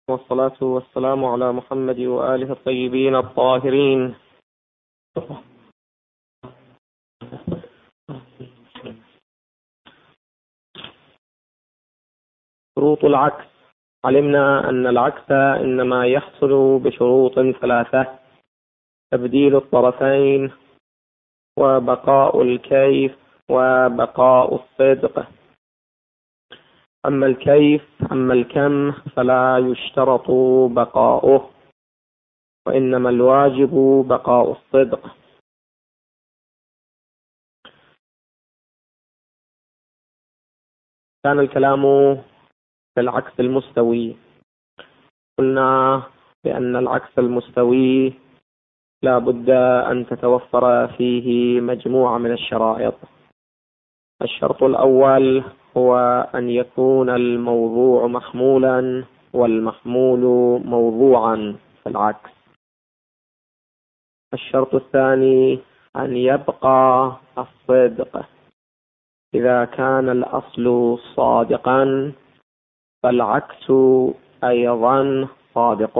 والصلاة والسلام على محمد وآله الطيبين الطاهرين. شروط العكس. علمنا أن العكس إنما يحصل بشروط ثلاثة: تبديل الطرفين، وبقاء الكيف، وبقاء الصدق. أما الكم فلا يشترط بقاؤه، وإنما الواجب بقاء الصدق. كان الكلام في العكس المستوي. قلنا بأن العكس المستوي لا بد أن تتوفر فيه مجموعة من الشرائط. الشرط الأول هو أن يكون الموضوع محمولا والمحمول موضوعا في العكس. الشرط الثاني أن يبقى الصدق. إذا كان الأصل صادقا فالعكس أيضا صادق،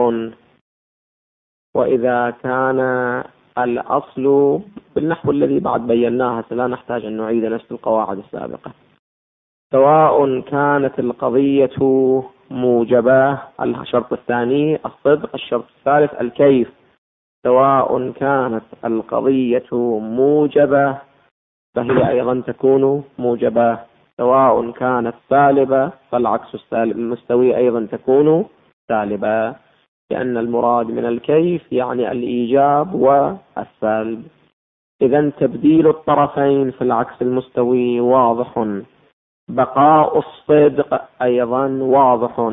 وإذا كان الأصل بالنحو الذي بعد بيناها، لا نحتاج أن نعيد نفس القواعد السابقة. سواء كانت القضية موجبة، الشرط الثاني الصدق. الشرط الثالث الكيف. سواء كانت القضية موجبة فهي أيضا تكون موجبة، سواء كانت سالبة فالعكس السالب المستوي أيضا تكون سالبة، لأن المراد من الكيف يعني الإيجاب والسلب. إذن تبديل الطرفين في العكس المستوي واضح، بقاء الصدق أيضا واضح،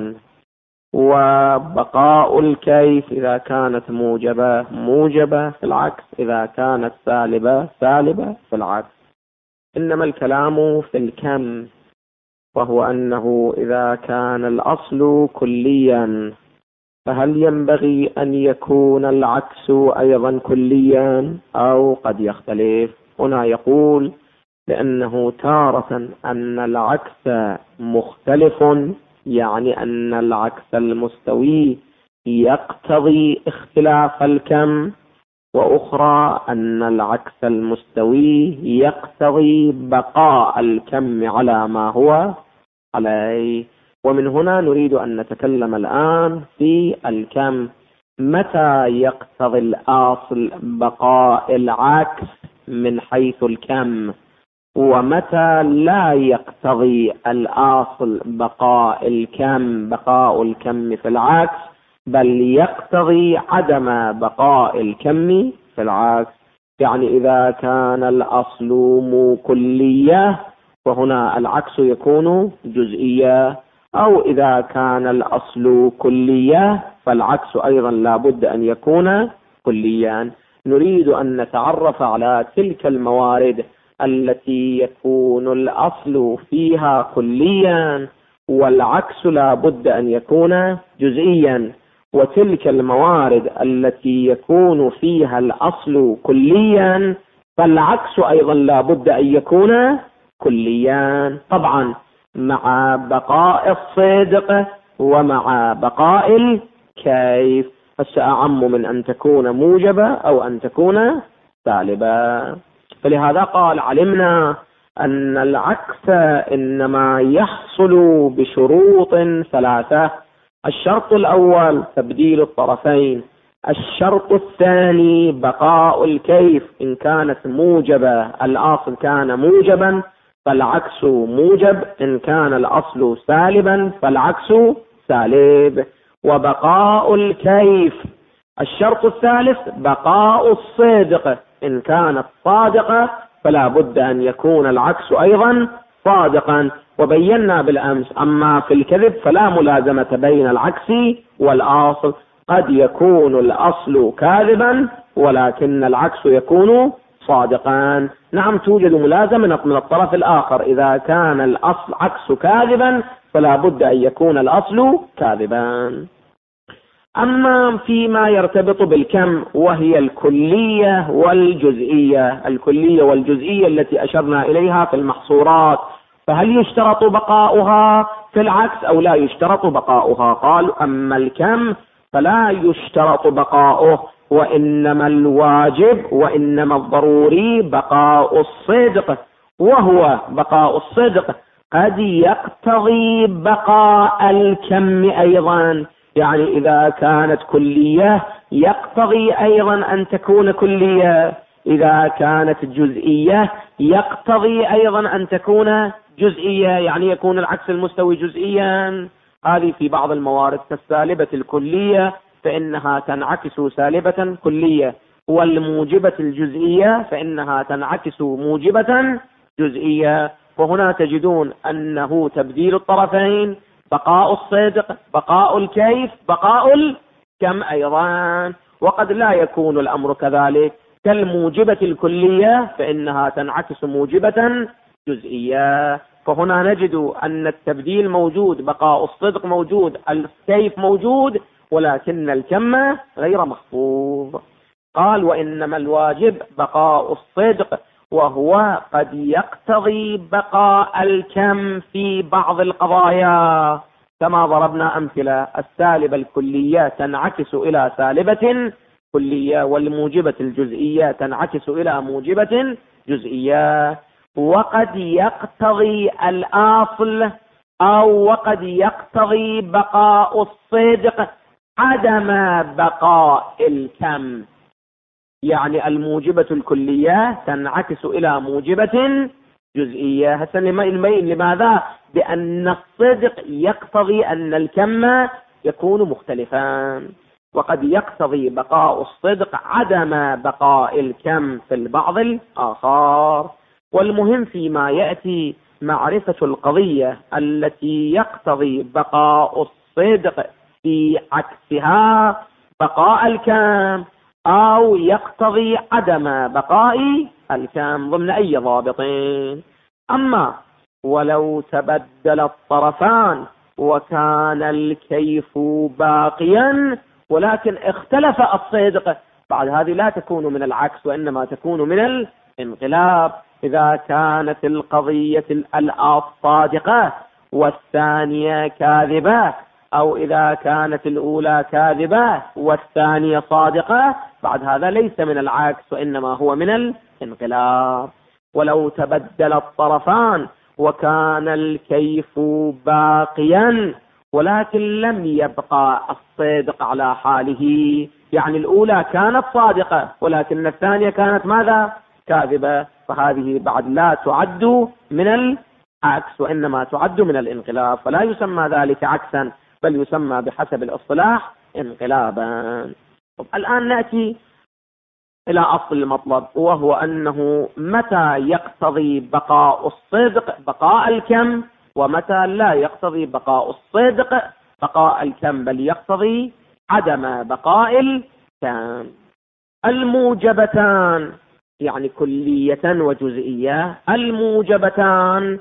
وبقاء الكيف إذا كانت موجبة في العكس، إذا كانت سالبة في العكس. إنما الكلام في الكم، وهو أنه إذا كان الأصل كليا فهل ينبغي أن يكون العكس أيضا كليا أو قد يختلف؟ هنا يقول لأنه تارة أن العكس مختلف، يعني أن العكس المستوي يقتضي اختلاف الكم، وأخرى أن العكس المستوي يقتضي بقاء الكم على ما هو عليه. ومن هنا نريد أن نتكلم الآن في الكم. متى يقتضي الأصل بقاء العكس من حيث الكم، ومتى لا يقتضي الأصل بقاء الكم في العكس، بل يقتضي عدم بقاء الكم في العكس. يعني إذا كان الأصل كلية فهنا العكس يكون جزئية، أو إذا كان الأصل كلية فالعكس أيضا لا بد أن يكون كليا. نريد أن نتعرف على تلك الموارد التي يكون الأصل فيها كليا والعكس لا بد أن يكون جزئيا، وتلك الموارد التي يكون فيها الأصل كليا فالعكس أيضا لا بد أن يكون كليا، طبعا مع بقاء الصدق ومع بقاء الكيف. فسأعم من أن تكون موجبة أو أن تكون سالبة. فلهذا قال علمنا أن العكس إنما يحصل بشروط ثلاثة: الشرط الأول تبديل الطرفين، الشرط الثاني بقاء الكيف، إن كانت موجبة الأصل كان موجبا فالعكس موجب، إن كان الأصل سالبا فالعكس سالب، وبقاء الكيف. الشرط الثالث بقاء الصدق، إن كانت صادقة فلا بد أن يكون العكس أيضا صادقا. وبينا بالأمس أما في الكذب فلا ملازمة بين العكس والأصل، قد يكون الأصل كاذبا ولكن العكس يكون صادقا. نعم توجد ملازمة من الطرف الآخر، إذا كان الأصل عكس كاذبا فلا بد أن يكون الأصل كاذبا. أما فيما يرتبط بالكم وهي الكلية والجزئية، الكلية والجزئية التي أشرنا إليها في المحصورات، فهل يشترط بقاؤها في العكس أو لا يشترط بقاؤها؟ قال أما الكم فلا يشترط بقاؤه، وإنما الواجب وإنما الضروري بقاء الصدق، وهو بقاء الصدق قد يقتضي بقاء الكم أيضا. يعني إذا كانت كلية يقتضي أيضا أن تكون كلية، إذا كانت جزئية يقتضي أيضا أن تكون جزئية، يعني يكون العكس المستوي جزئيا. هذه في بعض الموارد كالسالبة الكلية فإنها تنعكس سالبة كلية، والموجبة الجزئية فإنها تنعكس موجبة جزئية. وهنا تجدون أنه تبديل الطرفين، بقاء الصدق، بقاء الكيف، بقاء الكم أيضا. وقد لا يكون الأمر كذلك، كالموجبة الكلية فإنها تنعكس موجبة جزئية. فهنا نجد أن التبديل موجود، بقاء الصدق موجود، الكيف موجود، ولكن الكم غير محفوظ. قال وإنما الواجب بقاء الصدق، وهو قد يقتضي بقاء الكم في بعض القضايا، كما ضربنا أمثلة: السالبة الكلية تنعكس إلى سالبة كلية، والموجبة الجزئية تنعكس إلى موجبة جزئية. وقد يقتضي الأصل أو وقد يقتضي بقاء الصدق عدم بقاء الكم، يعني الموجبة الكلية تنعكس إلى موجبة جزئية. هسه نبين لماذا؟ بأن الصدق يقتضي أن الكم يكون مختلفا، وقد يقتضي بقاء الصدق عدم بقاء الكم في البعض الآخر. والمهم فيما يأتي معرفة القضية التي يقتضي بقاء الصدق في عكسها بقاء الكم، أو يقتضي عدم بقاء الكم ضمن أي ضابطين. أما ولو تبدل الطرفان وكان الكيف باقيا ولكن اختلف الصدق، بعد هذه لا تكون من العكس وإنما تكون من الانقلاب. إذا كانت القضية الأولى صادقة والثانية كاذبة، أو إذا كانت الأولى كاذبة والثانية صادقة، بعد هذا ليس من العكس وإنما هو من الانقلاب. ولو تبدل الطرفان وكان الكيف باقيا ولكن لم يبقى الصدق على حاله، يعني الأولى كانت صادقة ولكن الثانية كانت ماذا؟ كاذبة، فهذه بعد لا تعد من العكس وإنما تعد من الانقلاب، فلا يسمى ذلك عكسا بل يسمى بحسب الاصطلاح انقلابا. الآن نأتي إلى أصل المطلب، وهو أنه متى يقتضي بقاء الصدق بقاء الكم، ومتى لا يقتضي بقاء الصدق بقاء الكم بل يقتضي عدم بقاء الكم. الموجبتان يعني كلية وجزئية، الموجبتان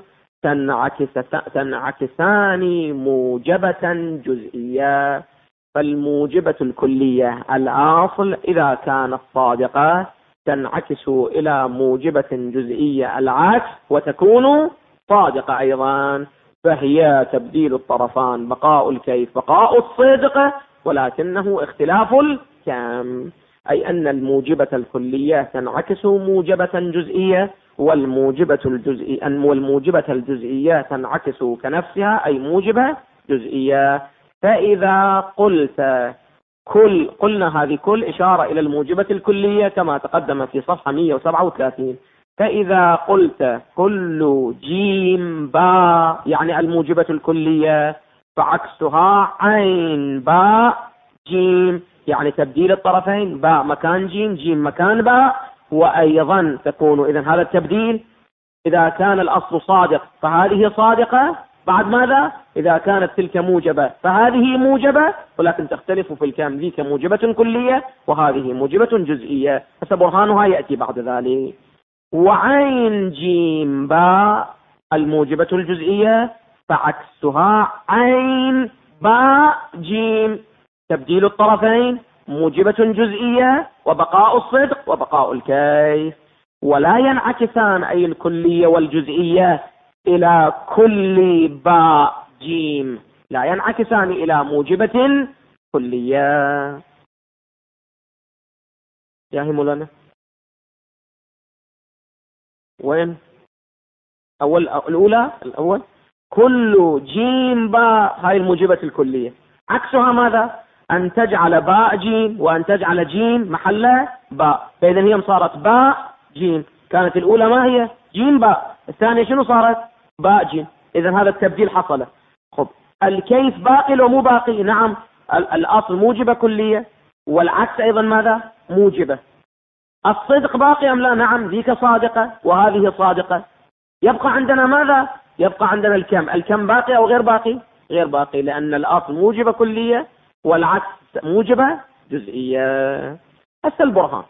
تنعكسان موجبة جزئية. فالموجبة الكلية الأصل إذا كانت صادقة تنعكس إلى موجبة جزئية العكس وتكون صادقة أيضا، فهي تبديل الطرفان بقاء الكيف بقاء الصدق ولكنه اختلاف الكم، أي أن الموجبة الكلية تنعكس موجبة جزئية، والموجبة الجزئية تنعكس كنفسها أي موجبة جزئية. فإذا قلت قلنا هذه كل إشارة إلى الموجبة الكلية كما تقدم في صفحة 137. فإذا قلت كل جيم باء يعني الموجبة الكلية، فعكسها عين باء جيم، يعني تبديل الطرفين، باء مكان جيم جيم مكان باء. وأيضا تكون إذن هذا التبديل إذا كان الأصل صادق فهذه صادقة، بعد ماذا؟ إذا كانت تلك موجبة فهذه موجبة، ولكن تختلف في الكم، ذيك موجبة كلية وهذه موجبة جزئية، فبرهانها يأتي بعد ذلك. وعين جيم باء الموجبة الجزئية فعكسها عين باء جيم، تبديل الطرفين موجبة جزئية وبقاء الصدق وبقاء الكيف. ولا ينعكسان أي الكلية والجزئية إلى كل باء جيم لا ينعكسان إلى موجبة كلية. يا مولانا وين الأول كل جيم باء هاي الموجبة الكلية. عكسها ماذا؟ أن تجعل باء جيم وأن تجعل جيم محل باء، فإذا هي صارت باء جيم. كانت الأولى ما هي؟ جيم باء. الثانية شنو صارت؟ باء جيم. إذا هذا التبديل حصل. خب الكيف باقي لو مو باقي؟ نعم، الأصل موجبة كلية والعكس أيضا ماذا؟ موجبة. الصدق باقي أم لا؟ نعم، ذيك صادقة وهذه صادقة. يبقى عندنا ماذا؟ يبقى عندنا الكم باقي أو غير باقي؟ غير باقي، لأن الأصل موجبة كلية والعكس موجبة جزئية. هسه البرهان.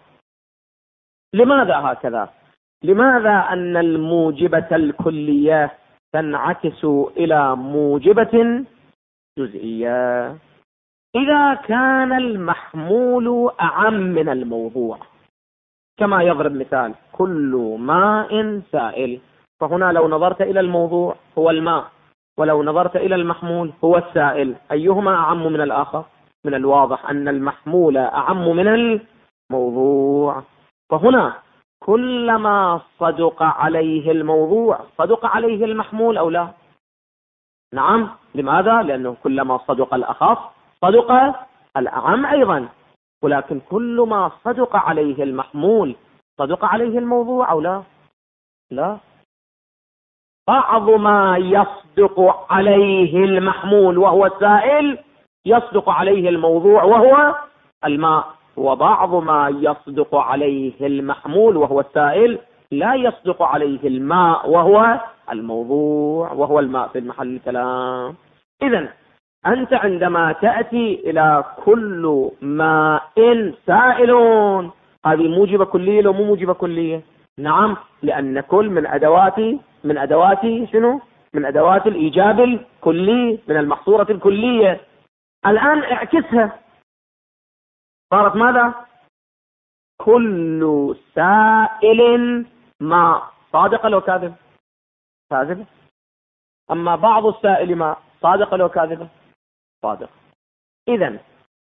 لماذا هكذا؟ لماذا أن الموجبة الكلية تنعكس إلى موجبة جزئية؟ إذا كان المحمول أعم من الموضوع، كما يضرب مثال كل ماء سائل، فهنا لو نظرت إلى الموضوع هو الماء، ولو نظرت إلى المحمول هو السائل، أيهما أعم من الآخر؟ من الواضح أن المحمول أعم من الموضوع. فهنا كلما صدق عليه الموضوع صدق عليه المحمول أو لا؟ نعم. لماذا؟ لأنه كلما صدق الأخف صدق الأعم أيضا، ولكن كل ما صدق عليه المحمول صدق عليه الموضوع أو لا؟ لا. بعض ما يصدق عليه المحمول وهو السائل يصدق عليه الموضوع وهو الماء، وبعض ما يصدق عليه المحمول وهو السائل لا يصدق عليه الماء وهو الموضوع، وهو الماء في محل الكلام. إذن أنت عندما تأتي إلى كل ماء سائل، هذه موجبة كلية لو مو موجبة كلية؟ نعم، لأن كل من أدوات شنو؟ من أدوات الإيجاب الكلي، من المحصورة الكلية. الآن اعكسها، صارت ماذا؟ كل سائل ماء. صادقة لو كاذبة؟ كاذبة. أما بعض السائل ماء، صادقة لو كاذبة؟ صادق. إذن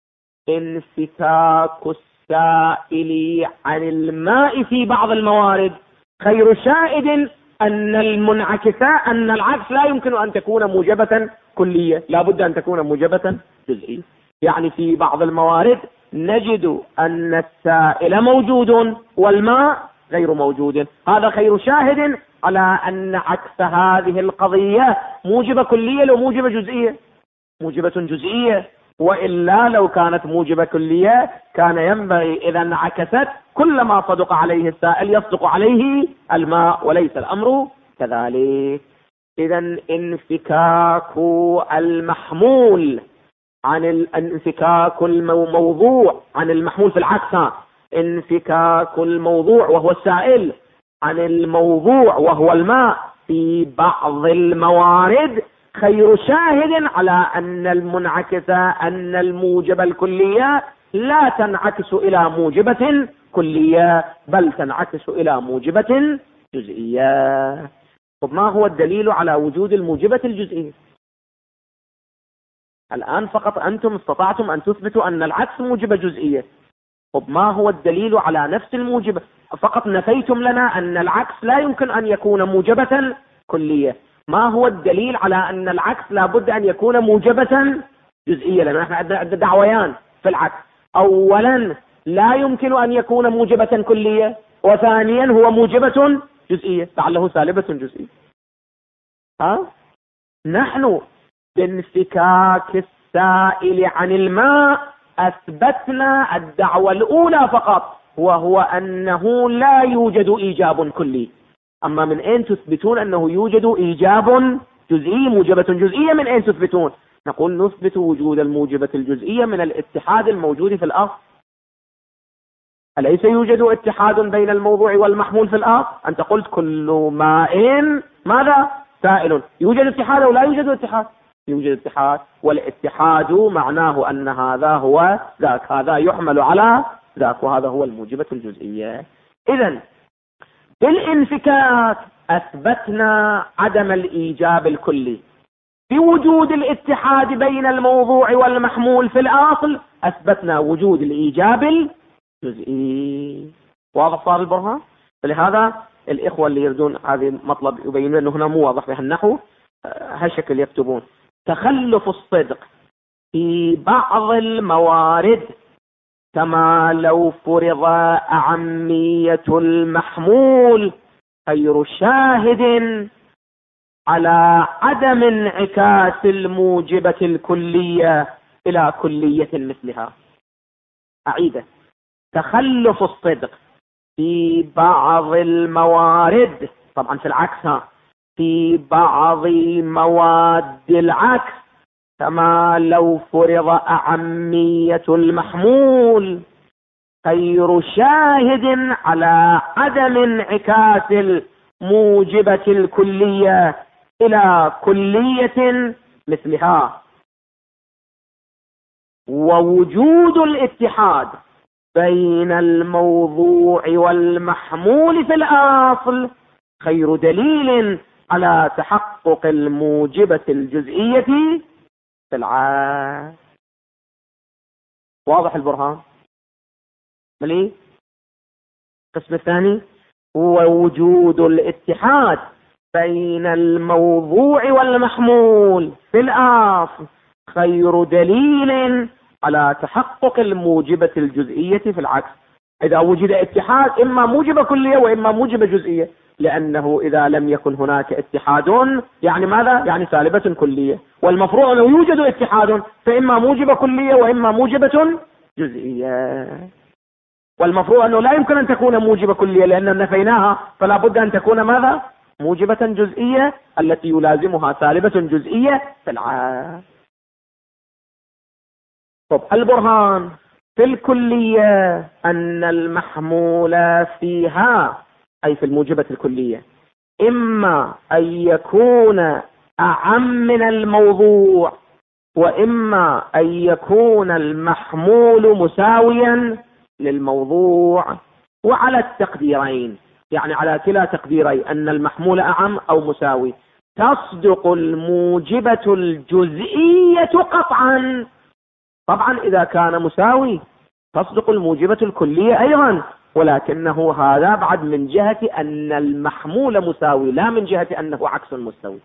انفكاك السائل عن الماء في بعض الموارد خير شاهد أن أن العكس لا يمكن أن تكون موجبة كلية، لا بد أن تكون موجبة جزئية. يعني في بعض الموارد نجد أن السائل موجود والماء غير موجود، هذا خير شاهد على أن عكس هذه القضية موجبة كلية لو موجبة جزئية؟ موجبة جزئية. وإلا لو كانت موجبة كلية كان ينبغي إذا انعكست كلما صدق عليه السائل يصدق عليه الماء، وليس الأمر كذلك. إذا انفكاك المحمول عن انفكاك الموضوع عن المحمول في العكس، انفكاك الموضوع وهو السائل عن الموضوع وهو الماء في بعض الموارد خير شاهد على أن أن الموجبة الكلية لا تنعكس إلى موجبة كلية بل تنعكس إلى موجبة جزئية. طب ما هو الدليل على وجود الموجبة الجزئية؟ الآن فقط أنتم استطعتم أن تثبتوا أن العكس موجبة جزئية. طب ما هو الدليل على نفس الموجبة؟ فقط نفيتم لنا أن العكس لا يمكن أن يكون موجبة كلية. ما هو الدليل على أن العكس لا بد أن يكون موجبة جزئية؟ لأن نحن عندنا دعويان في العكس. أولا لا يمكن أن يكون موجبة كلية، وثانيا هو موجبة جزئية لعله سالبة جزئية. نحن بانفكاك السائل عن الماء أثبتنا الدعوة الأولى فقط، وهو أنه لا يوجد إيجاب كلي. أما من أين تثبتون أنه يوجد إيجاب جزئي موجبة جزئية؟ من أين تثبتون؟ نقول نثبت وجود الموجبة الجزئية من الاتحاد الموجود في الأصل. أليس يوجد اتحاد بين الموضوع والمحمول في الأصل؟ أنت قلت كل ماء ماذا؟ سائل. يوجد اتحاد أو لا يوجد اتحاد؟ يوجد اتحاد، والاتحاد معناه أن هذا هو ذاك، هذا يحمل على ذاك، وهذا هو الموجبة الجزئية. إذن بالانفكاك أثبتنا عدم الإيجاب الكلي. بوجود الاتحاد بين الموضوع والمحمول في الأصل أثبتنا وجود الإيجاب الجزئي. واضح صار البرهان؟ فلهذا الإخوة اللي يردون هذه مطلب يبينون أنه هنا مو واضح بهالنحو هالشكل يكتبون: تخلف الصدق في بعض الموارد كما لو فرض أعمية المحمول غير شاهد على عدم انعكاس الموجبة الكلية إلى كلية مثلها. أعيده: تخلف الصدق في بعض الموارد، طبعا في العكس، في بعض مواد العكس كما لو فرض أعمية المحمول غير شاهد على عدم انعكاس الموجبة الكلية إلى كلية مثلها. ووجود الاتحاد بين الموضوع والمحمول في الأصل خير دليل على تحقق الموجبة الجزئية في العام. واضح البرهان؟ ملي القسم الثاني هو وجود الاتحاد بين الموضوع والمحمول في الأصل خير دليل على تحقق الموجبة الجزئية في العكس. إذا وجد اتحاد إما موجبة كلية وإما موجبة جزئية، لأنه إذا لم يكن هناك اتحاد يعني ماذا؟ يعني سالبة كلية، والمفروض أنه يوجد اتحاد فإما موجبة كلية وإما موجبة جزئية، والمفروض أنه لا يمكن أن تكون موجبة كلية لأن نفيناها، فلا بد أن تكون ماذا؟ موجبة جزئية التي يلازمها سالبة جزئية في العام. طب البرهان في الكلية أن المحمول فيها أي في الموجبة الكلية إما أن يكون أعم من الموضوع وإما أن يكون المحمول مساويا للموضوع، وعلى التقديرين يعني على كلا تقديري أن المحمول أعم أو مساوي تصدق الموجبة الجزئية قطعا. طبعا إذا كان مساوي تصدق الموجبة الكلية أيضا، ولكنه هذا بعد من جهة أن المحمول مساوي لا من جهة أنه عكس مستوي.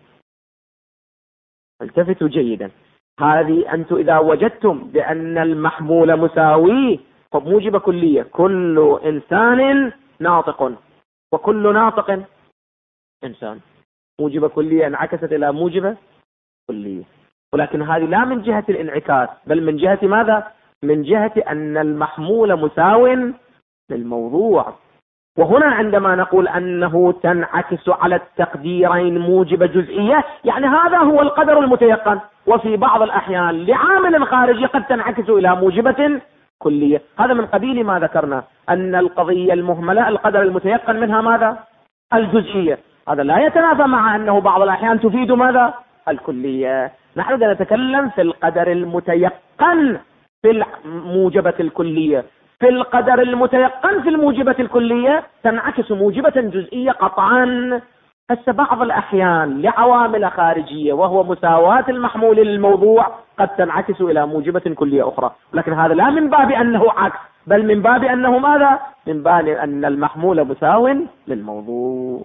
التفتوا جيدا، هذه أنتم إذا وجدتم بأن المحمول مساوي فموجبة كلية، كل إنسان ناطق وكل ناطق إنسان، موجبة كلية انعكست إلى موجبة كلية، ولكن هذه لا من جهة الانعكاس بل من جهة ماذا؟ من جهة أن المحمول مساو للموضوع. وهنا عندما نقول أنه تنعكس على التقديرين موجبة جزئية يعني هذا هو القدر المتيقن، وفي بعض الأحيان لعامل خارجي قد تنعكس إلى موجبة كلية. هذا من قبيل ما ذكرنا أن القضية المهملة القدر المتيقن منها ماذا؟ الجزئية. هذا لا يتنافى مع أنه بعض الأحيان تفيد ماذا؟ الكلية. نحن نتكلم في القدر المتيقن في الموجبة الكلية. في القدر المتيقن في الموجبة الكلية تنعكس موجبة جزئية قطعا. هسه بعض الأحيان لعوامل خارجية وهو مساواة المحمول للموضوع قد تنعكس إلى موجبة كلية أخرى، لكن هذا لا من باب أنه عكس بل من باب أنه ماذا؟ من باب أن المحمول مساو للموضوع.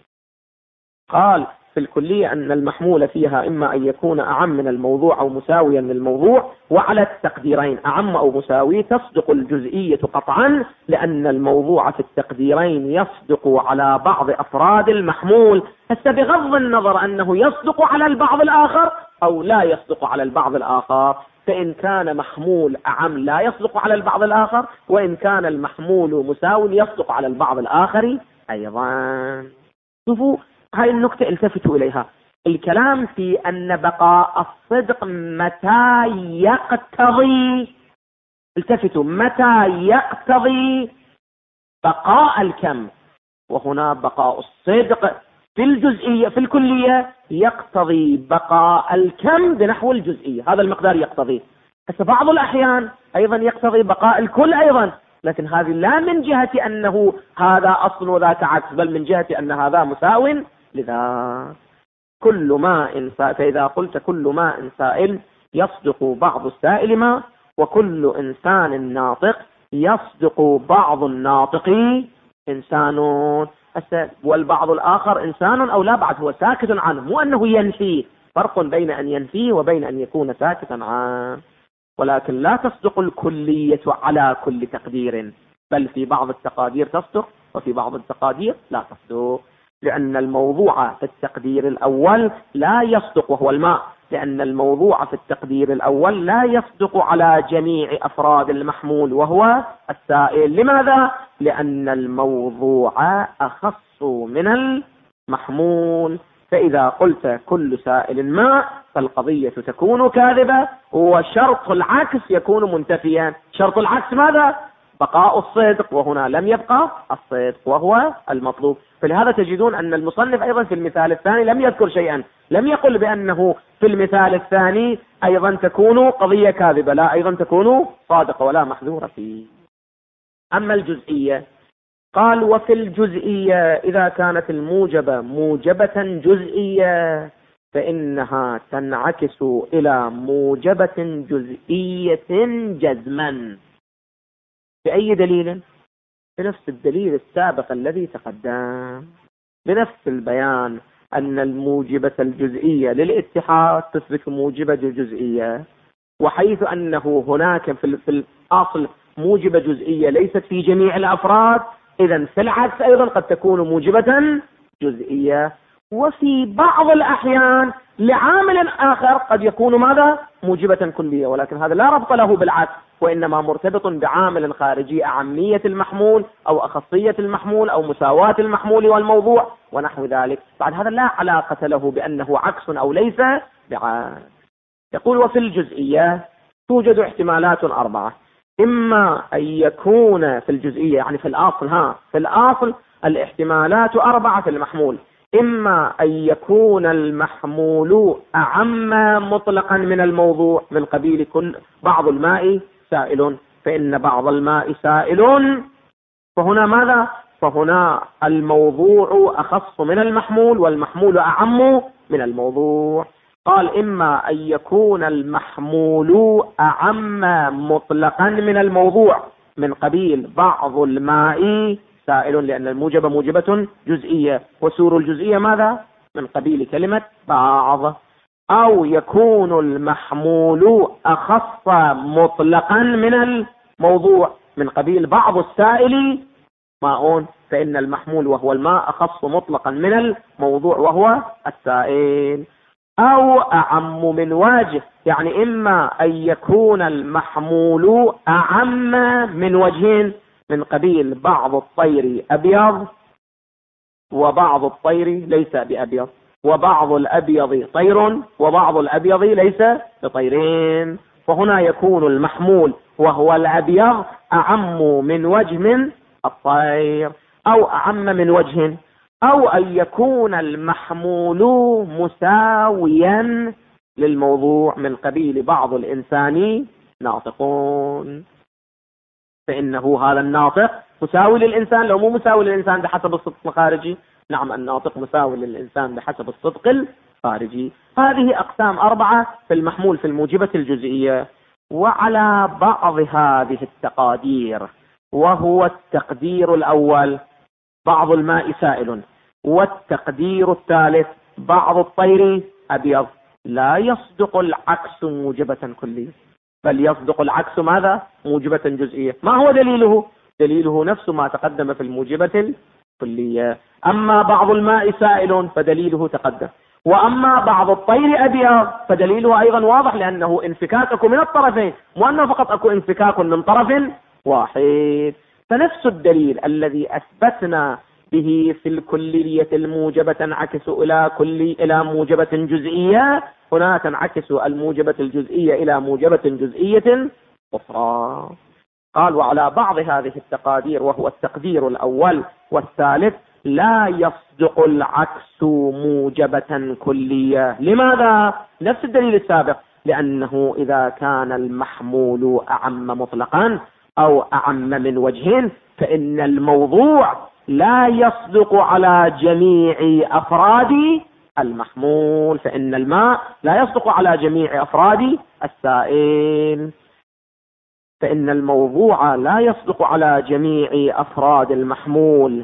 قال في الكلية أن المحمول فيها إما أن يكون أعم من الموضوع أو مساويا للموضوع، وعلى التقديرين أعم أو مساوي تصدق الجزئية قطعا، لأن الموضوع في التقديرين يصدق على بعض أفراد المحمول، هسه بغض النظر أنه يصدق على البعض الآخر أو لا يصدق على البعض الآخر. فإن كان محمول أعم لا يصدق على البعض الآخر، وإن كان المحمول مساوي يصدق على البعض الآخر أيضا. شوفوا هاي النقطة التفتوا إليها. الكلام في أن بقاء الصدق متى يقتضي، التفتوا، متى يقتضي بقاء الكم، وهنا بقاء الصدق في الجزئية في الكلية يقتضي بقاء الكم بنحو الجزئية، هذا المقدار يقتضي. بس بعض الأحيان أيضا يقتضي بقاء الكل أيضا، لكن هذه لا من جهة أنه هذا أصل وذاك عكس، بل من جهة أن هذا مساو لذاك. كل ماء فإذا قلت كل ماء سائل يصدق بعض السائل ما، وكل إنسان ناطق يصدق بعض الناطق إنسان، والبعض الآخر إنسان أو لا بعد هو ساكت عنه، مو أنه ينفي، فرق بين أن ينفي وبين أن يكون ساكتا عنه. ولكن لا تصدق الكلية على كل تقدير، بل في بعض التقادير تصدق وفي بعض التقادير لا تصدق، لأن الموضوع في التقدير الأول لا يصدق وهو الماء، لأن الموضوع في التقدير الأول لا يصدق على جميع أفراد المحمول وهو السائل. لماذا؟ لأن الموضوع أخص من المحمول. فإذا قلت كل سائل ماء فالقضية تكون كاذبة، وشرط العكس يكون منتفيا. شرط العكس ماذا؟ بقاء الصدق، وهنا لم يبقى الصدق وهو المطلوب. فلهذا تجدون أن المصنف أيضا في المثال الثاني لم يذكر شيئا، لم يقل بأنه في المثال الثاني أيضا تكون قضية كاذبة، لا، أيضا تكون صادقة ولا محذورة فيه. أما الجزئية قال وفي الجزئية إذا كانت الموجبة موجبة جزئية فإنها تنعكس إلى موجبة جزئية جزما. بأي دليل؟ بنفس الدليل السابق الذي تقدم، بنفس البيان أن الموجبة الجزئية للاتحاد تثبت موجبة جزئية، وحيث أنه هناك في الأصل موجبة جزئية ليست في جميع الأفراد، إذن في العكس أيضا قد تكون موجبة جزئية، وفي بعض الأحيان لعامل آخر قد يكون ماذا؟ موجبة كلية، ولكن هذا لا ربط له بالعكس، وإنما مرتبط بعامل خارجي، أعمية المحمول أو أخصية المحمول أو مساواة المحمول والموضوع ونحو ذلك. بعد هذا لا علاقة له بأنه عكس أو ليس بعكس. يقول وفي الجزئية توجد احتمالات 4، إما أن يكون في الجزئية يعني في الأصل في الأصل الاحتمالات 4 في المحمول، إما أن يكون المحمول أعم مطلقا من الموضوع من قبيل كل بعض الماء سائل، فإن بعض الماء سائل، فهنا ماذا؟ فهنا الموضوع أخص من المحمول والمحمول أعم من الموضوع. قال إما أن يكون المحمول أعم مطلقا من الموضوع من قبيل بعض الماء سائل، لأن الموجبة موجبة جزئية، وسور الجزئية ماذا؟ من قبيل كلمة بعض. أو يكون المحمول أخص مطلقا من الموضوع من قبيل بعض السائل ماء، فإن المحمول وهو الماء أخص مطلقا من الموضوع وهو السائل. أو أعم من وجه، يعني إما أن يكون المحمول أعم من وجهين من قبيل بعض الطير أبيض وبعض الطير ليس بأبيض، وبعض الأبيض طير وبعض الأبيض ليس بطيرين، فهنا يكون المحمول وهو الأبيض أعم من وجه من الطير أو أعم من وجه، أو أن يكون المحمول مساويا للموضوع من قبيل بعض الإنسان ناطقون، فإنه هذا الناطق مساوي للإنسان. لو مو مساوي للإنسان بحسب الصدق الخارجي، نعم الناطق مساوي للإنسان بحسب الصدق الخارجي. هذه أقسام 4 في المحمول في الموجبة الجزئية. وعلى بعض هذه التقادير، وهو التقدير الأول بعض الماء سائل، والتقدير الثالث بعض الطير أبيض، لا يصدق العكس موجبة كلية، بل يصدق العكس ماذا؟ موجبة جزئية. ما هو دليله؟ دليله نفس ما تقدم في الموجبة الكلية. أما بعض الماء سائل فدليله تقدم، وأما بعض الطير أبيض فدليله أيضا واضح، لأنه انفكاك من الطرفين، وأنه فقط أكو انفكاك من طرف واحد. فنفس الدليل الذي أثبتنا به في الكلية الموجبة تنعكس إلى موجبة جزئية، هنا تنعكس الموجبة الجزئية إلى موجبة جزئية أخرى. قال وعلى بعض هذه التقادير، وهو التقدير الأول والثالث، لا يصدق العكس موجبة كلية. لماذا؟ نفس الدليل السابق، لأنه إذا كان المحمول أعم مطلقا أو أعم من وجهين، فإن الموضوع لا يصدق على جميع أفراد المحمول، فإن الماء لا يصدق على جميع أفراد السائل، فإن الموضوع لا يصدق على جميع أفراد المحمول،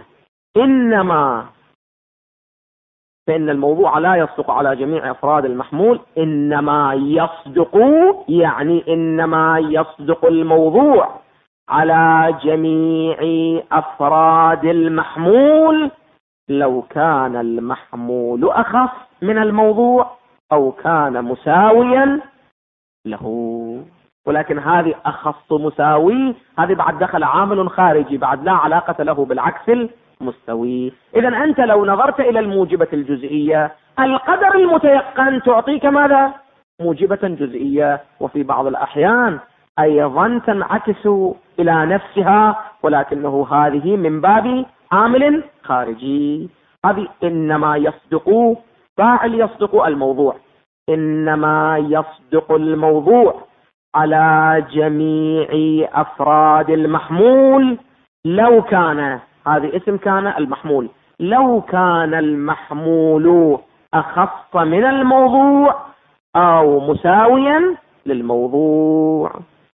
فإن الموضوع لا يصدق على جميع أفراد المحمول، إنما يصدق، يعني إنما يصدق الموضوع على جميع أفراد المحمول لو كان المحمول أخف من الموضوع أو كان مساويا له. ولكن هذه أخص مساوي، هذه بعد دخل عامل خارجي بعد لا علاقة له بالعكس المستوي. إذا أنت لو نظرت إلى الموجبة الجزئية، القدر المتيقن تعطيك ماذا؟ موجبة جزئية، وفي بعض الأحيان أيضا تنعكس إلى نفسها، ولكنه هذه من باب عامل خارجي. هذه إنما يصدق، فاعل يصدق الموضوع، إنما يصدق الموضوع على جميع أفراد المحمول لو كان، هذه اسم كان المحمول، لو كان المحمول أخص من الموضوع أو مساويا للموضوع،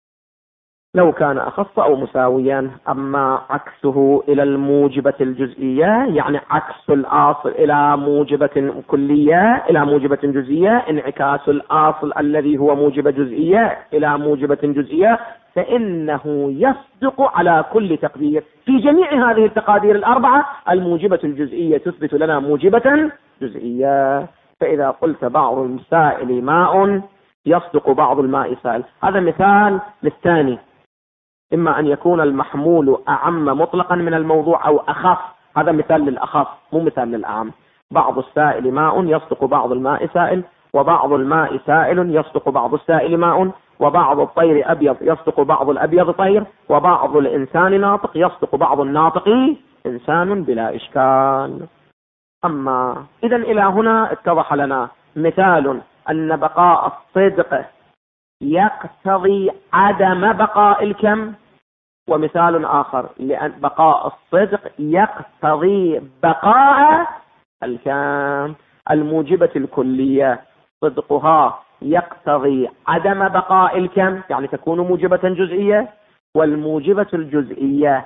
لو كان أخص أو مساويا. أما عكسه إلى الموجبة الجزئية، يعني عكس الأصل إلى موجبة كلية إلى موجبة جزئية، انعكاس الأصل الذي هو موجبة جزئية إلى موجبة جزئية، فإنه يصدق على كل تقدير. في جميع هذه التقادير الأربعة الموجبة الجزئية تثبت لنا موجبة جزئية. فإذا قلت بعض السائل ماء يصدق بعض الماء سائل، هذا مثال للثاني، إما أن يكون المحمول أعم مطلقا من الموضوع أو أخف، هذا مثال للأخف مو مثال للأعم. بعض السائل ماء يصدق بعض الماء سائل، وبعض الماء سائل يصدق بعض السائل ماء، وبعض الطير أبيض يصدق بعض الأبيض طير، وبعض الإنسان ناطق يصدق بعض الناطق إنسان، بلا إشكال. أما إذا إلى هنا اتضح لنا مثال أن بقاء الصدق يقتضي عدم بقاء الكم، ومثال آخر لأن بقاء الصدق يقتضي بقاء الكم. الموجبة الكلية صدقها يقتضي عدم بقاء الكم، يعني تكون موجبة جزئية، والموجبة الجزئية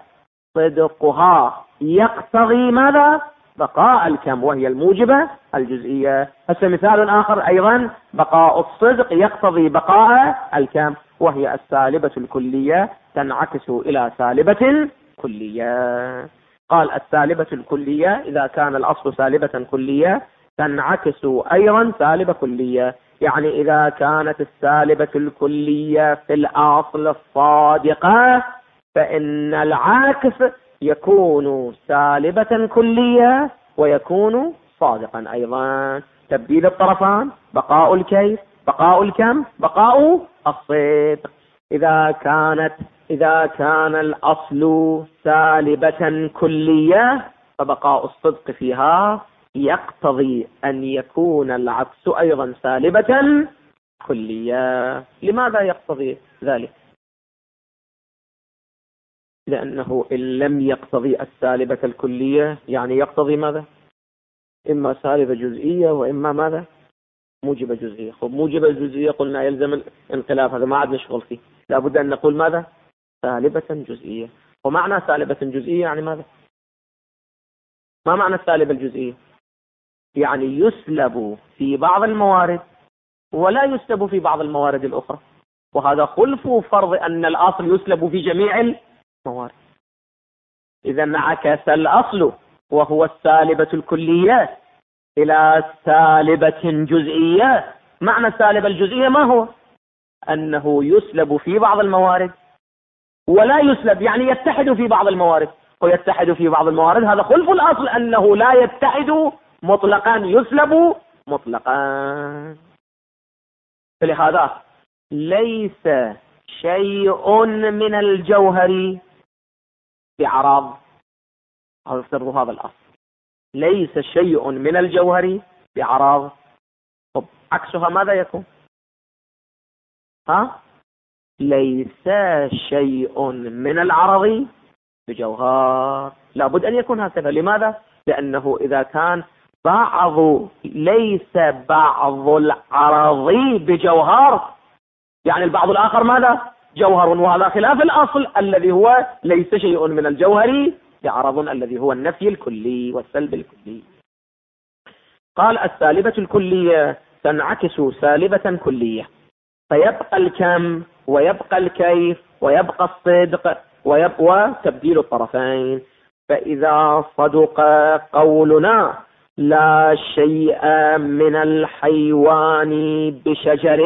صدقها يقتضي ماذا؟ بقاء الكم، وهي الموجبة الجزئية. هذا مثال آخر أيضا، بقاء الصدق يقتضي بقاء الكم، وهي السالبة الكلية تنعكس إلى سالبة كلية. قال السالبة الكلية إذا كان الأصل سالبة كلية تنعكس أيضا سالبة كلية، يعني إذا كانت السالبة الكلية في الأصل الصادقة فإن العاكس يكون سالبة كلية ويكون صادقا أيضا. تبديل الطرفان، بقاء الكيف، بقاء الكم، بقاء الصدق. إذا كان الأصل سالبة كلية فبقاء الصدق فيها يقتضي أن يكون العكس أيضا سالبة كلية. لماذا يقتضي ذلك؟ لأنه إن لم يقتضي السالبة الكلية يعني يقتضي ماذا؟ إما سالبة جزئية وإما ماذا؟ موجبة جزئية. موجبة جزئية قلنا يلزم الانقلاب، هذا ما عاد نشغل فيه، لابد أن نقول ماذا؟ سالبة جزئية. ومعنى سالبة جزئية يعني ماذا؟ ما معنى السالبة الجزئية؟ يعني يسلب في بعض الموارد ولا يسلب في بعض الموارد الأخرى، وهذا خلف فرض أن الأصل يسلب في جميع الموارد. إذا انعكس الأصل وهو السالبة الكلية إلى سالبة جزئية. معنى السالبة الجزئية ما هو؟ أنه يسلب في بعض الموارد ولا يسلب، يعني يتحد في بعض الموارد ويتحد في بعض الموارد، هذا خلف الأصل أنه لا يتحد مطلقا، يسلب مطلقا. فلهذا ليس شيء من الجوهر بأعراض، هذا افترضوا هذا الأصل، ليس شيء من الجوهر بأعراض. طب عكسها ماذا يكون؟ ليس شيء من العرض بجوهر. لابد أن يكون هكذا. لماذا؟ لأنه إذا كان ليس بعض العرض بجوهر، يعني البعض الآخر ماذا؟ جوهر، وهذا خلاف الأصل الذي هو ليس شيء من الجوهر بعرض، الذي هو النفي الكلي والسلب الكلي. قال السالبة الكلية تنعكس سالبة كلية، فيبقى الكم ويبقى الكيف ويبقى الصدق ويبقى تبديل الطرفين. فإذا صدق قولنا لا شيء من الحيوان بشجر،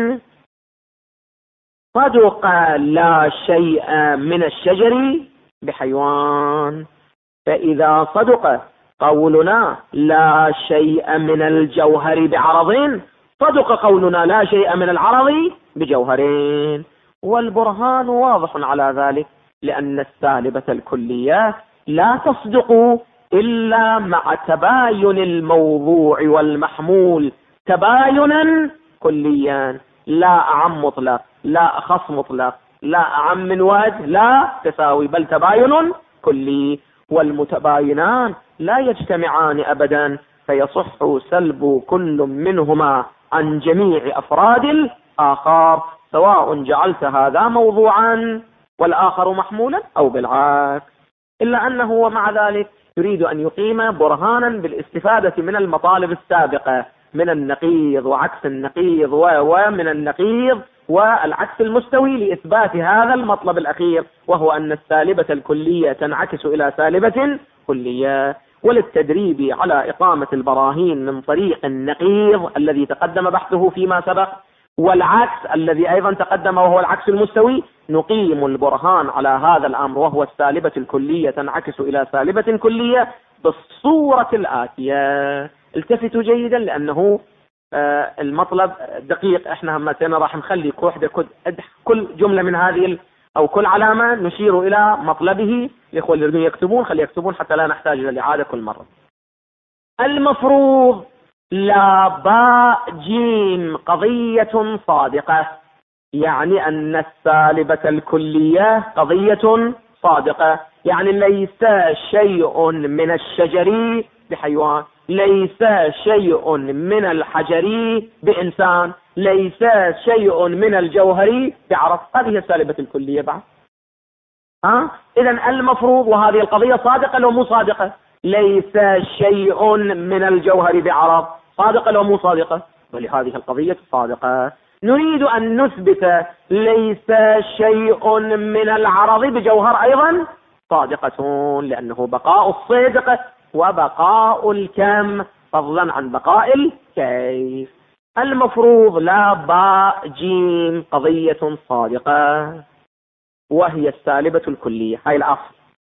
صدق لا شيء من الشجر بحيوان. فإذا صدق قولنا لا شيء من الجوهر بعرض، صدق قولنا لا شيء من العرض بجوهرين. والبرهان واضح على ذلك، لأن السالبة الكلية لا تصدق إلا مع تباين الموضوع والمحمول تباينا كليا، لا أعم مطلق، لا أخص مطلق، لا أعم من وجه، لا تساوي، بل تباين كلي. والمتباينان لا يجتمعان أبدا، فيصح سلب كل منهما عن جميع أفراد الآخر، سواء جعلت هذا موضوعا والآخر محمولا أو بالعكس. إلا أنه ومع ذلك يريد أن يقيم برهانا بالاستفادة من المطالب السابقة، من النقيض وعكس النقيض ومن النقيض والعكس المستوي، لإثبات هذا المطلب الأخير، وهو أن السالبة الكلية تنعكس إلى سالبة كلية. وللتدريب على إقامة البراهين من طريق النقيض الذي تقدم بحثه فيما سبق، والعكس الذي أيضا تقدم وهو العكس المستوي، نقيم البرهان على هذا الأمر، وهو السالبة الكلية تنعكس إلى سالبة كلية بالصورة الآتية. التفتوا جيدا، لأنه المطلب دقيق. احنا همتين راح نخلي كل جملة من هذه أو كل علامة نشير إلى مطلبه. الإخوة اللي يريدون يكتبون خلي يكتبون حتى لا نحتاج إلى الإعادة كل مرة. المفروض لا باء جيم قضية صادقة، يعني أن السالبة الكلية قضية صادقة، يعني ليس شيء من الشجر بحيوان، ليس شيء من الحجر بإنسان، ليس شيء من الجوهر بعرض. هذه هي السالبة الكلية بعد. إذن المفروض، وهذه القضية صادقة لو مو صادقة، ليس شيء من الجوهر بعرض، صادقة لو مو صادقة؟ ولهذه القضية صادقة. نريد أن نثبت ليس شيء من العرض بجوهر، أيضا صادقة، لأنه بقاء الصدق وبقاء الكم فضلا عن بقاء الكيف. المفروض لا باء جيم قضية صادقة، وهي السالبة الكلية، هاي الأصل.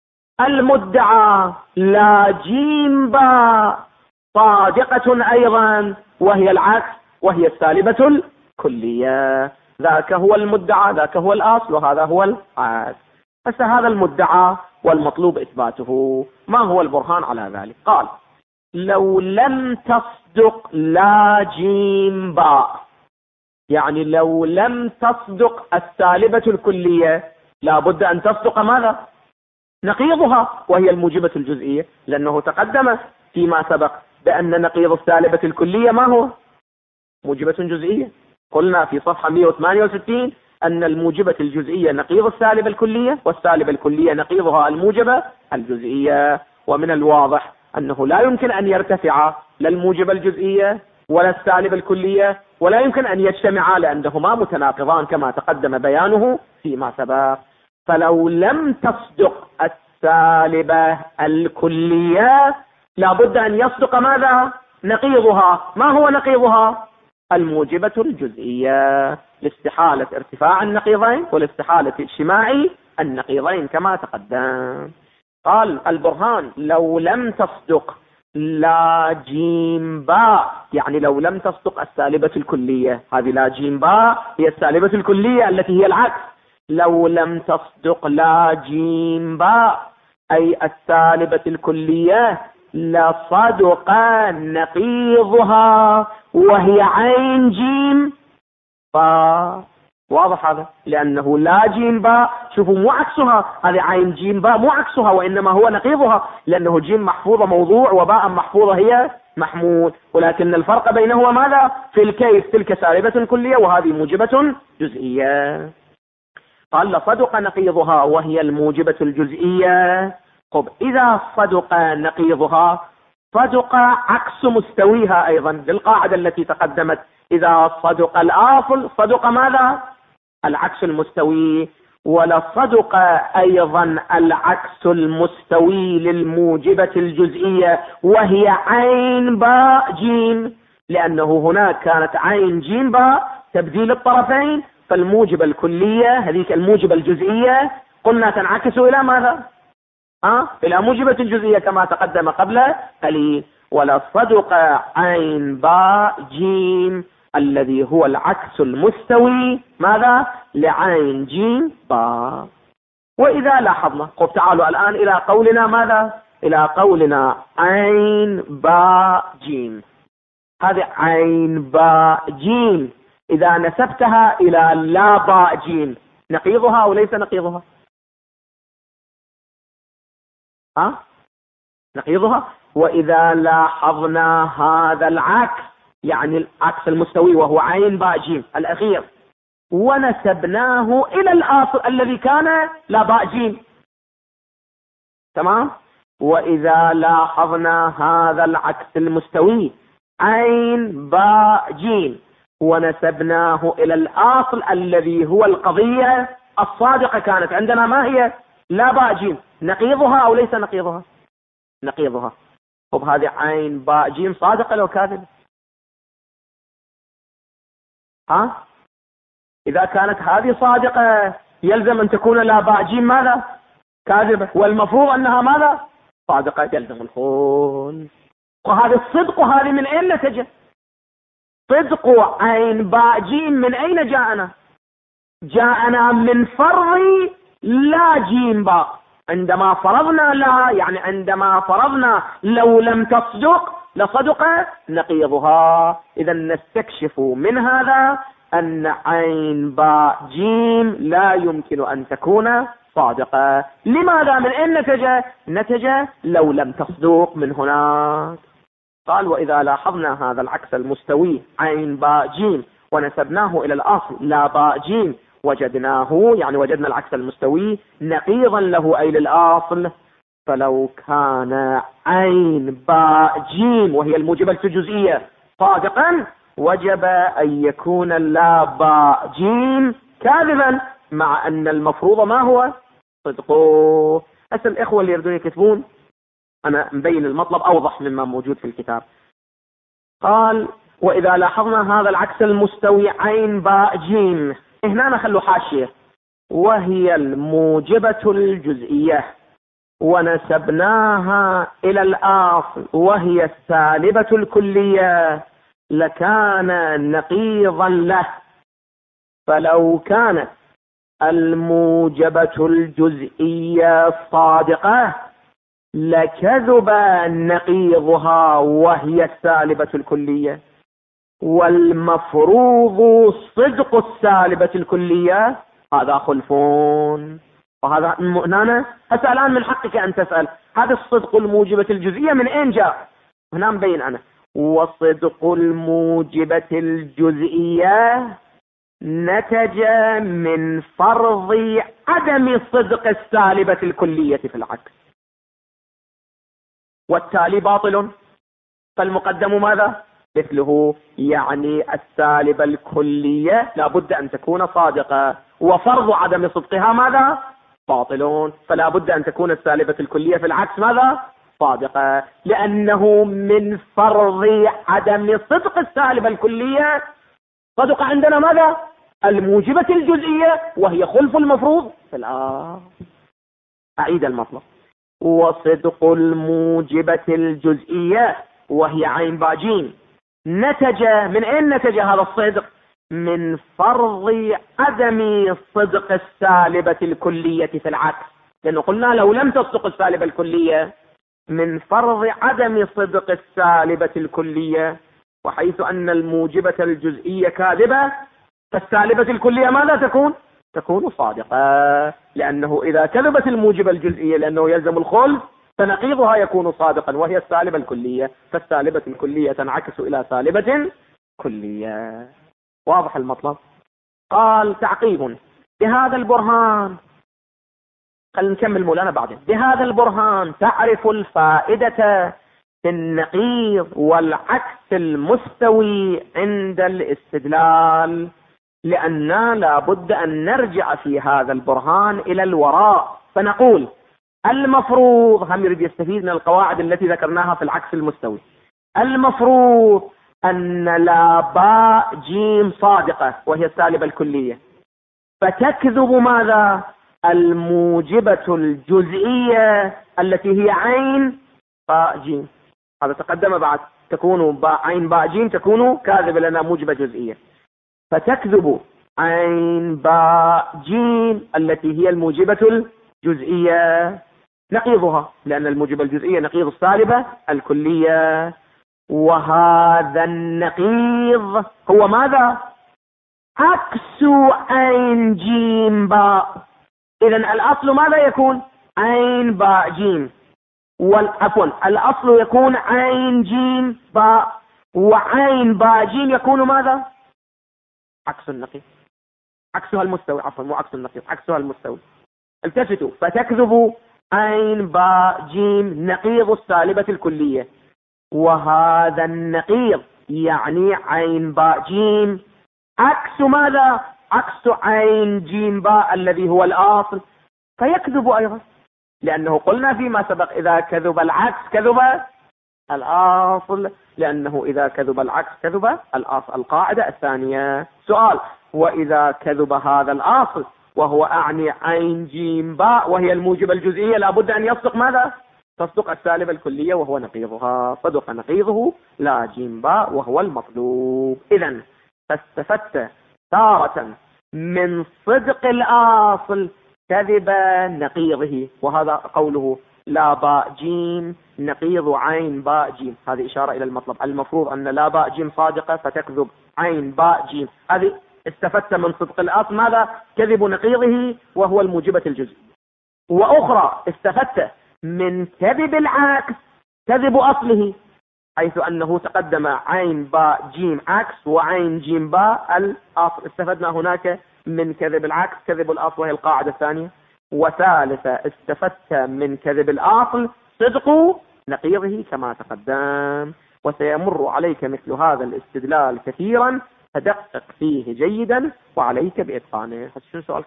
المدعى لا جيم باء صادقة أيضا، وهي العكس، وهي السالبة الكلية. ذاك هو المدعى، ذاك هو الأصل، وهذا هو العكس. بس هذا المدعى والمطلوب إثباته. ما هو البرهان على ذلك؟ قال لو لم تصدق لا جيم باء، يعني لو لم تصدق السالبة الكلية لابد أن تصدق ماذا؟ نقيضها، وهي الموجبة الجزئية، لأنه تقدم فيما سبق بأن نقيض السالبة الكلية ما هو؟ موجبة جزئية. قلنا في صفحة 168 أن الموجبة الجزئية نقيض السالبة الكلية، والسالبة الكلية نقيضها الموجبة الجزئية. ومن الواضح أنه لا يمكن أن يرتفع لا الموجبة الجزئية ولا السالبة الكلية، ولا يمكن أن يجتمعا، لأنهما متناقضان كما تقدم بيانه فيما سبق. فلو لم تصدق السالبة الكلية لابد أن يصدق ماذا؟ نقيضها. ما هو نقيضها؟ الموجبة الجزئية، لاستحالة ارتفاع النقيضين ولاستحالة اجتماع النقيضين كما تقدم. قال البرهان لو لم تصدق لا جيم باء، يعني لو لم تصدق السالبة الكلية، هذه لا جيم باء هي السالبة الكلية التي هي العكس. لو لم تصدق لا جيم باء أي السالبة الكلية لصدق نقيضها، وهي عين جيم باء. واضح هذا؟ لأنه لا جيم باء، شوفوا مو عكسها، هذه عين جيم باء مو عكسها وإنما هو نقيضها، لأنه جيم محفوظة موضوع وباء محفوظة هي محمول، ولكن الفرق بينهما ماذا؟ في الكيف، تلك سالبة كلية وهذه موجبة جزئية. قال لصدق نقيضها وهي الموجبة الجزئية. طب إذا صدق نقيضها صدق عكس مستويها أيضا بالقاعدة التي تقدمت، إذا صدق الآصل صدق ماذا؟ العكس المستوي، ولصدق أيضا العكس المستوي للموجبة الجزئية وهي عين باء جيم، لأنه هناك كانت عين جيم باء تبديل الطرفين، فالموجبة الكلية هذيك الموجبة الجزئية قلنا تنعكس إلى ماذا؟ إلى موجبة الجزئية كما تقدم قبل قليل. ولا صدق عين باء جيم الذي هو العكس المستوي ماذا؟ لعين جيم باء. وإذا لاحظنا، طب تعالوا الآن إلى قولنا ماذا؟ إلى قولنا عين باء جيم. هذه عين باء جيم إذا نسبتها إلى لا باء جيم نقيضها أو ليس نقيضها؟ نقيضها. وإذا لاحظنا هذا العكس، يعني العكس المستوي وهو عين باء جيم الأخير، ونسبناه إلى الآصل الذي كان لا باء جيم، تمام؟ وإذا لاحظنا هذا العكس المستوي عين باء جيم ونسبناه إلى الآصل الذي هو القضية الصادقة كانت عندنا ما هي؟ لا باء جيم، نقيضها أو ليس نقيضها؟ نقيضها. طب هذه عين باء جيم صادقة لو كاذبة؟ إذا كانت هذه صادقة يلزم أن تكون لا باء جيم ماذا؟ كاذبة، والمفروض أنها ماذا؟ صادقة، يلزم الخول. وهذا الصدق هذه من أين نتج؟ صدق عين باء جيم من أين جاءنا؟ جاءنا من فرض لا جيم باء. عندما فرضنا لا، يعني عندما فرضنا لو لم تصدق لصدق نقيضها. إذا نستكشف من هذا أن عين باء جيم لا يمكن أن تكون صادقة. لماذا؟ من أين نتج لو لم تصدق من هناك. قال وإذا لاحظنا هذا العكس المستوي عين باء جيم ونسبناه إلى الأصل لا باء جيم وجدناه، يعني وجدنا العكس المستوي نقيضا له أي للأصل، فلو كان عين باء جيم وهي الموجبة الجزئية صادقا وجب أن يكون لا باء جيم كاذبا، مع أن المفروض ما هو؟ صدقه. أسأل الإخوة اللي يريدون يكتبون، أنا مبين المطلب أوضح مما موجود في الكتاب. قال وإذا لاحظنا هذا العكس المستوي عين باء جيم، هنا نخلو حاشية، وهي الموجبة الجزئية ونسبناها إلى الأصل وهي السالبة الكلية لكان نقيضا له. فلو كانت الموجبة الجزئية صادقة لكذب نقيضها وهي السالبة الكلية، والمفروض صدق السالبة الكلية. هذا خلفون، وهذا هنا هسه الآن من حقك أن تسأل هذا الصدق الموجبة الجزئية من أين جاء؟ هنا مبين أنا وصدق الموجبة الجزئية نتج من فرض عدم صدق السالبة الكلية في العكس، والتالي باطل، فالمقدم ماذا؟ مثله، يعني السالبة الكلية لابد أن تكون صادقة، وفرض عدم صدقها ماذا؟ باطل، فلا بد أن تكون السالبة الكلية في العكس ماذا؟ صادقة، لأنه من فرض عدم صدق السالبة الكلية صدق عندنا ماذا؟ الموجبة الجزئية وهي خلف المفروض في الآخر. أعيد المطلب، وصدق الموجبة الجزئية وهي عين باء جيم نتج من أين نتج هذا الصدق؟ من فرض عدم صدق السالبة الكلية في العكس، لأنه قلنا لو لم تصدق السالبة الكلية من فرض عدم صدق السالبة الكلية، وحيث أن الموجبة الجزئية كاذبة فالسالبة الكلية ماذا تكون؟ تكون صادقة، لأنه إذا كذبت الموجبة الجزئية لأنه يلزم الخلف فنقيضها يكون صادقا وهي السالبة الكلية، فالسالبة الكلية تنعكس إلى سالبة كلية. واضح المطلب؟ قال تعقيب: بهذا البرهان، خلينا نكمل مولانا بعدين. بهذا البرهان تعرف الفائدة في النقيض والعكس المستوي عند الاستدلال، لأننا لابد أن نرجع في هذا البرهان إلى الوراء فنقول المفروض، هم يريد يستفيد من القواعد التي ذكرناها في العكس المستوي، المفروض أن لا باء جيم صادقة وهي السالبة الكلية، فتكذب ماذا؟ الموجبة الجزئية التي هي عين باء جيم. هذا تقدم بعد، تكون عين باء جيم تكون كاذبة لنا موجبة جزئية، فتكذب عين باء جيم التي هي الموجبة الجزئية نقيضها، لأن الموجبة الجزئية نقيض السالبة الكلية، وهذا النقيض هو ماذا؟ عكس عين جيم باء. إذن الأصل ماذا يكون؟ عين باء جيم، عفوا الأصل يكون عين جيم باء، وعين باء جيم يكون ماذا؟ عكس النقيض، عكسها المستوي، عفوا مو عكس النقيض، عكسها المستوي. التفتوا: فتكذب عين باء جيم نقيض السالبة الكلية، وهذا النقيض يعني عين باء جيم عكس ماذا؟ عكس عين جيم باء الذي هو الأصل، فيكذب أيضا، لأنه قلنا فيما سبق إذا كذب العكس كذب الأصل، لأنه إذا كذب العكس كذب الأصل. القاعدة الثانية. سؤال: وإذا كذب هذا الأصل وهو أعني عين جيم باء وهي الموجبة الجزئية لابد أن يصدق ماذا؟ تصدق السالبة الكلية وهو نقيضها، صدق نقيضه لا جيم باء وهو المطلوب. إذن فاستفدت تارة من صدق الأصل كذب نقيضه، وهذا قوله لا باء جيم نقيض عين باء جيم، هذه إشارة إلى المطلب. المفروض أن لا باء جيم صادقة فتكذب عين باء جيم، هذه استفدت من صدق الأصل ماذا؟ كذب نقيضه وهو الموجبة الجزء. وأخرى استفدت من كذب العكس كذب أصله، حيث أنه تقدم عين باء جيم عكس وعين جيم باء الأصل، استفدنا هناك من كذب العكس كذب الأصل وهي القاعدة الثانية. وثالثة استفدت من كذب الأصل صدق نقيضه كما تقدم، وسيمر عليك مثل هذا الاستدلال كثيرا فدقق فيه جيدا وعليك بإتقانه. شو سؤالك؟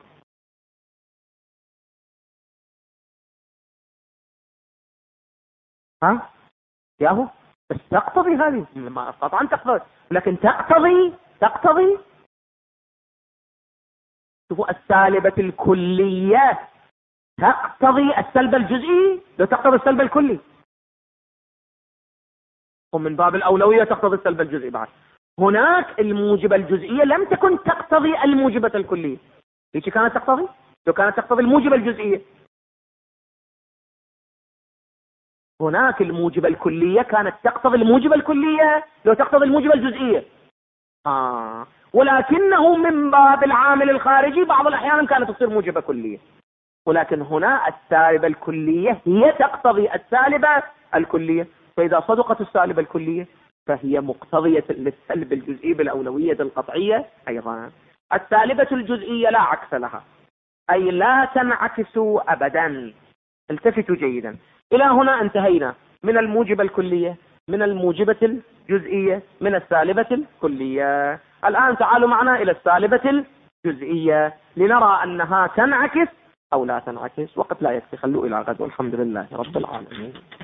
ها؟ ياهو بس تقتضي هذه، ما قطعا تقتضي، لكن تقتضي شوفوا السالبة الكلية تقتضي السلب الجزئي، لو تقتضي السلب الكلي، ومن باب الأولوية تقتضي السلب الجزئي. بعد هناك الموجبة الجزئية لم تكن تقتضي الموجبة الكلية، ليش كانت تقتضي؟ لو كانت تقتضي الموجبة الجزئية. هناك الموجبة الكلية كانت تقتضي الموجبة الكلية لو تقتضي الموجبة الجزئية، ولكنه من باب العامل الخارجي بعض الأحيان كانت تصير موجبة كلية، ولكن هنا السالبة الكلية هي تقتضي السالبة الكلية، فإذا صدقت السالبة الكلية فهي مقتضية للسلب الجزئي بالأولوية القطعية أيضا. السالبة الجزئية لا عكس لها، أي لا تنعكس أبدا. التفتوا جيدا، إلى هنا انتهينا من الموجبة الكلية، من الموجبة الجزئية، من السالبة الكلية. الآن تعالوا معنا إلى السالبة الجزئية لنرى أنها تنعكس أو لا تنعكس. وقت لا يكفي، خلوا إلى غد، والحمد لله رب العالمين.